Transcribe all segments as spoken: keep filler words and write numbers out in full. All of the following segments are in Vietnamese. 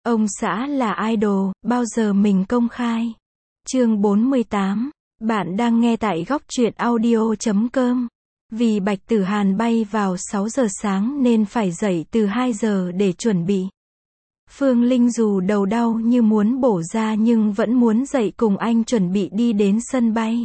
Ông xã là idol, bao giờ mình công khai. Chương bốn mươi tám. Bạn đang nghe tại góc truyện audio chấm com. Vì Bạch Tử Hàn bay vào sáu giờ sáng nên phải dậy từ hai giờ để chuẩn bị. Phương Linh dù đầu đau như muốn bổ ra nhưng vẫn muốn dậy cùng anh chuẩn bị đi đến sân bay.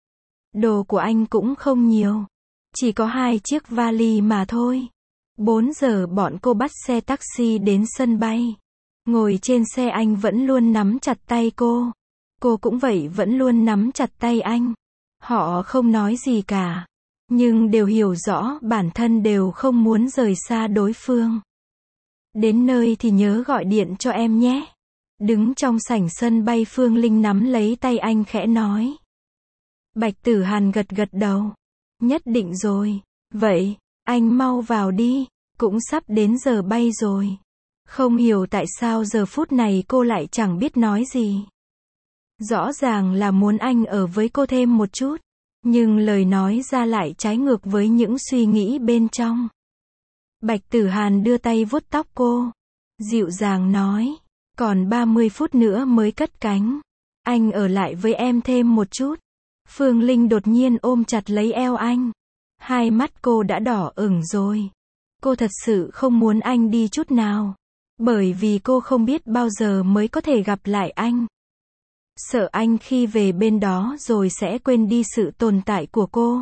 Đồ của anh cũng không nhiều. Chỉ có hai chiếc vali mà thôi. bốn giờ bọn cô bắt xe taxi đến sân bay. Ngồi trên xe anh vẫn luôn nắm chặt tay cô. Cô cũng vậy vẫn luôn nắm chặt tay anh. Họ không nói gì cả. Nhưng đều hiểu rõ bản thân đều không muốn rời xa đối phương. Đến nơi thì nhớ gọi điện cho em nhé. Đứng trong sảnh sân bay Phương Linh nắm lấy tay anh khẽ nói. Bạch Tử Hàn gật gật đầu. Nhất định rồi. Vậy, anh mau vào đi. Cũng sắp đến giờ bay rồi. Không hiểu tại sao giờ phút này cô lại chẳng biết nói gì. Rõ ràng là muốn anh ở với cô thêm một chút. Nhưng lời nói ra lại trái ngược với những suy nghĩ bên trong. Bạch Tử Hàn đưa tay vuốt tóc cô. Dịu dàng nói. Còn ba mươi phút nữa mới cất cánh. Anh ở lại với em thêm một chút. Phương Linh đột nhiên ôm chặt lấy eo anh. Hai mắt cô đã đỏ ửng rồi. Cô thật sự không muốn anh đi chút nào. Bởi vì cô không biết bao giờ mới có thể gặp lại anh. Sợ anh khi về bên đó rồi sẽ quên đi sự tồn tại của cô.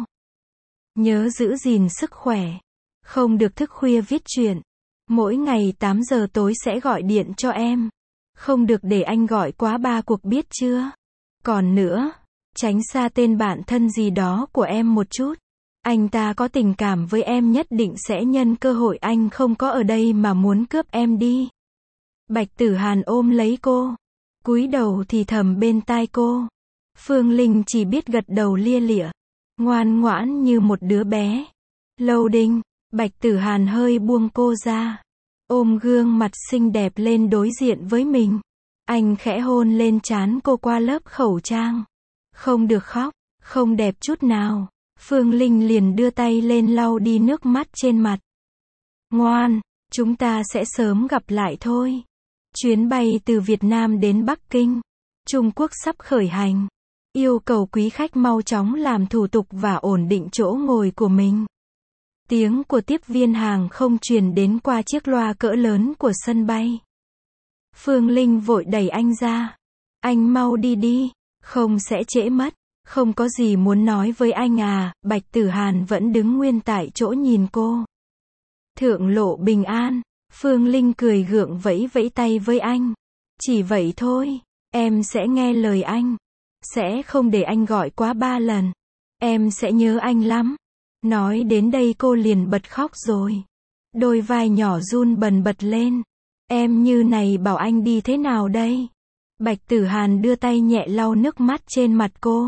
Nhớ giữ gìn sức khỏe. Không được thức khuya viết truyện. Mỗi ngày tám giờ tối sẽ gọi điện cho em. Không được để anh gọi quá ba cuộc biết chưa? Còn nữa, tránh xa tên bạn thân gì đó của em một chút. Anh ta có tình cảm với em nhất định sẽ nhân cơ hội anh không có ở đây mà muốn cướp em đi. Bạch Tử Hàn ôm lấy cô. Cúi đầu thì thầm bên tai cô. Phương Linh chỉ biết gật đầu lia lịa. Ngoan ngoãn như một đứa bé. Loading. Bạch Tử Hàn hơi buông cô ra. Ôm gương mặt xinh đẹp lên đối diện với mình. Anh khẽ hôn lên trán cô qua lớp khẩu trang. Không được khóc. Không đẹp chút nào. Phương Linh liền đưa tay lên lau đi nước mắt trên mặt. Ngoan. Chúng ta sẽ sớm gặp lại thôi. Chuyến bay từ Việt Nam đến Bắc Kinh, Trung Quốc sắp khởi hành. Yêu cầu quý khách mau chóng làm thủ tục và ổn định chỗ ngồi của mình. Tiếng của tiếp viên hàng không truyền đến qua chiếc loa cỡ lớn của sân bay. Phương Linh vội đẩy anh ra. Anh mau đi đi, không sẽ trễ mất. Không có gì muốn nói với anh à? Bạch Tử Hàn vẫn đứng nguyên tại chỗ nhìn cô. Thượng lộ bình an. Phương Linh cười gượng vẫy vẫy tay với anh. Chỉ vậy thôi, em sẽ nghe lời anh. Sẽ không để anh gọi quá ba lần. Em sẽ nhớ anh lắm. Nói đến đây cô liền bật khóc rồi. Đôi vai nhỏ run bần bật lên. Em như này bảo anh đi thế nào đây? Bạch Tử Hàn đưa tay nhẹ lau nước mắt trên mặt cô.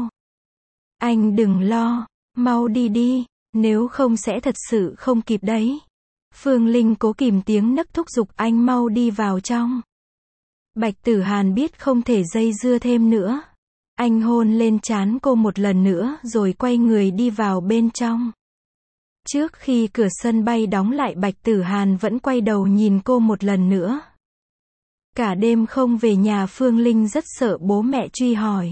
Anh đừng lo, mau đi đi, nếu không sẽ thật sự không kịp đấy. Phương Linh cố kìm tiếng nấc thúc giục anh mau đi vào trong. Bạch Tử Hàn biết không thể dây dưa thêm nữa. Anh hôn lên trán cô một lần nữa rồi quay người đi vào bên trong. Trước khi cửa sân bay đóng lại Bạch Tử Hàn vẫn quay đầu nhìn cô một lần nữa. Cả đêm không về nhà Phương Linh rất sợ bố mẹ truy hỏi.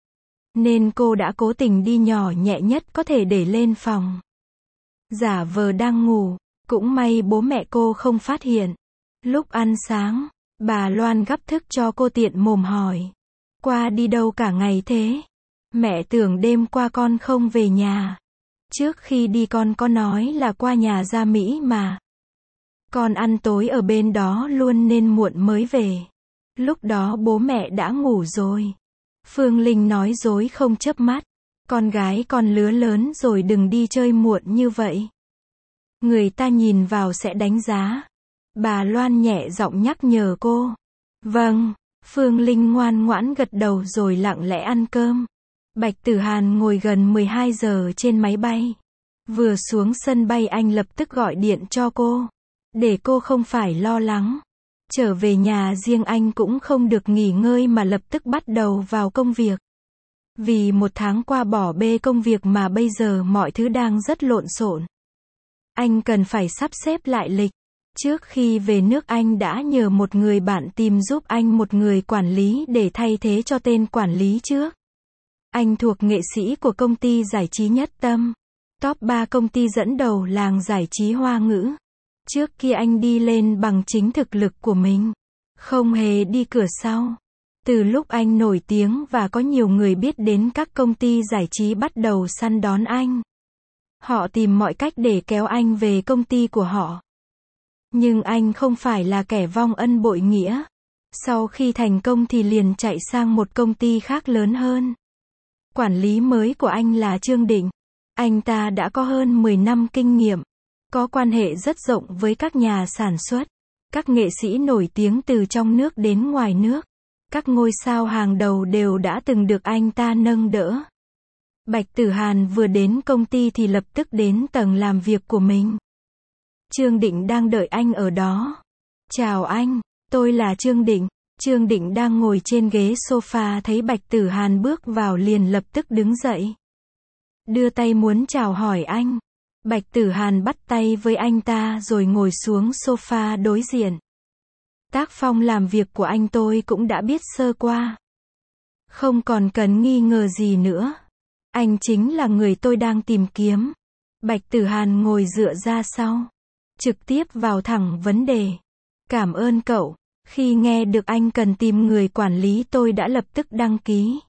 Nên cô đã cố tình đi nhỏ nhẹ nhất có thể để lên phòng. Giả vờ đang ngủ. Cũng may bố mẹ cô không phát hiện. Lúc ăn sáng, bà Loan gắp thức cho cô tiện mồm hỏi. Qua đi đâu cả ngày thế? Mẹ tưởng đêm qua con không về nhà. Trước khi đi con có nói là qua nhà Gia Mỹ mà. Con ăn tối ở bên đó luôn nên muộn mới về. Lúc đó bố mẹ đã ngủ rồi. Phương Linh nói dối không chớp mắt. Con gái con lứa lớn rồi đừng đi chơi muộn như vậy. Người ta nhìn vào sẽ đánh giá. Bà Loan nhẹ giọng nhắc nhở cô. Vâng, Phương Linh ngoan ngoãn gật đầu rồi lặng lẽ ăn cơm. Bạch Tử Hàn ngồi gần mười hai giờ trên máy bay. Vừa xuống sân bay anh lập tức gọi điện cho cô. Để cô không phải lo lắng. Trở về nhà riêng anh cũng không được nghỉ ngơi mà lập tức bắt đầu vào công việc. Vì một tháng qua bỏ bê công việc mà bây giờ mọi thứ đang rất lộn xộn. Anh cần phải sắp xếp lại lịch. Trước khi về nước anh đã nhờ một người bạn tìm giúp anh một người quản lý để thay thế cho tên quản lý trước. Anh thuộc nghệ sĩ của công ty giải trí Nhất Tâm, top ba công ty dẫn đầu làng giải trí Hoa ngữ. Trước kia anh đi lên bằng chính thực lực của mình, không hề đi cửa sau. Từ lúc anh nổi tiếng và có nhiều người biết đến, các công ty giải trí bắt đầu săn đón anh. Họ tìm mọi cách để kéo anh về công ty của họ. Nhưng anh không phải là kẻ vong ân bội nghĩa. Sau khi thành công thì liền chạy sang một công ty khác lớn hơn. Quản lý mới của anh là Trương Định. Anh ta đã có hơn mười năm kinh nghiệm, có quan hệ rất rộng với các nhà sản xuất, các nghệ sĩ nổi tiếng từ trong nước đến ngoài nước. Các ngôi sao hàng đầu đều đã từng được anh ta nâng đỡ. Bạch Tử Hàn vừa đến công ty thì lập tức đến tầng làm việc của mình. Trương Định đang đợi anh ở đó. Chào anh, tôi là Trương Định. Trương Định đang ngồi trên ghế sofa thấy Bạch Tử Hàn bước vào liền lập tức đứng dậy. Đưa tay muốn chào hỏi anh. Bạch Tử Hàn bắt tay với anh ta rồi ngồi xuống sofa đối diện. Tác phong làm việc của anh tôi cũng đã biết sơ qua. Không còn cần nghi ngờ gì nữa. Anh chính là người tôi đang tìm kiếm. Bạch Tử Hàn ngồi dựa ra sau, trực tiếp vào thẳng vấn đề. Cảm ơn cậu. Khi nghe được anh cần tìm người quản lý tôi đã lập tức đăng ký.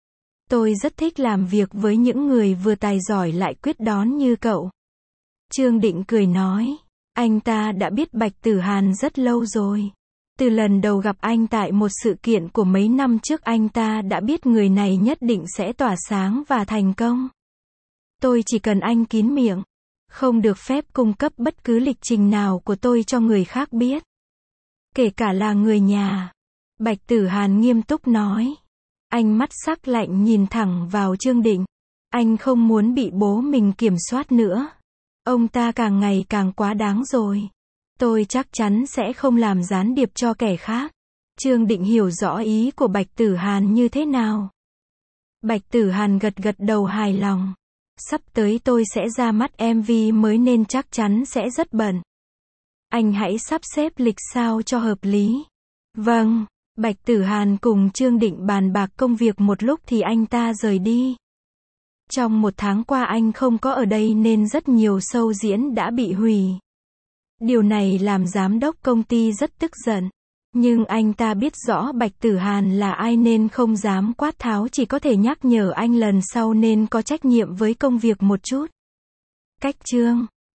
Tôi rất thích làm việc với những người vừa tài giỏi lại quyết đoán như cậu. Trương Định cười nói. Anh ta đã biết Bạch Tử Hàn rất lâu rồi. Từ lần đầu gặp anh tại một sự kiện của mấy năm trước anh ta đã biết người này nhất định sẽ tỏa sáng và thành công. Tôi chỉ cần anh kín miệng, không được phép cung cấp bất cứ lịch trình nào của tôi cho người khác biết. Kể cả là người nhà. Bạch Tử Hàn nghiêm túc nói. Anh mắt sắc lạnh nhìn thẳng vào Trương Định. Anh không muốn bị bố mình kiểm soát nữa. Ông ta càng ngày càng quá đáng rồi. Tôi chắc chắn sẽ không làm gián điệp cho kẻ khác. Trương Định hiểu rõ ý của Bạch Tử Hàn như thế nào. Bạch Tử Hàn gật gật đầu hài lòng. Sắp tới tôi sẽ ra mắt em vê mới nên chắc chắn sẽ rất bận. Anh hãy sắp xếp lịch sao cho hợp lý. Vâng. Bạch Tử Hàn cùng Trương Định bàn bạc công việc một lúc thì anh ta rời đi. Trong một tháng qua anh không có ở đây nên rất nhiều show diễn đã bị hủy. Điều này làm giám đốc công ty rất tức giận. Nhưng anh ta biết rõ Bạch Tử Hàn là ai nên không dám quát tháo, chỉ có thể nhắc nhở anh lần sau nên có trách nhiệm với công việc một chút. Cách chương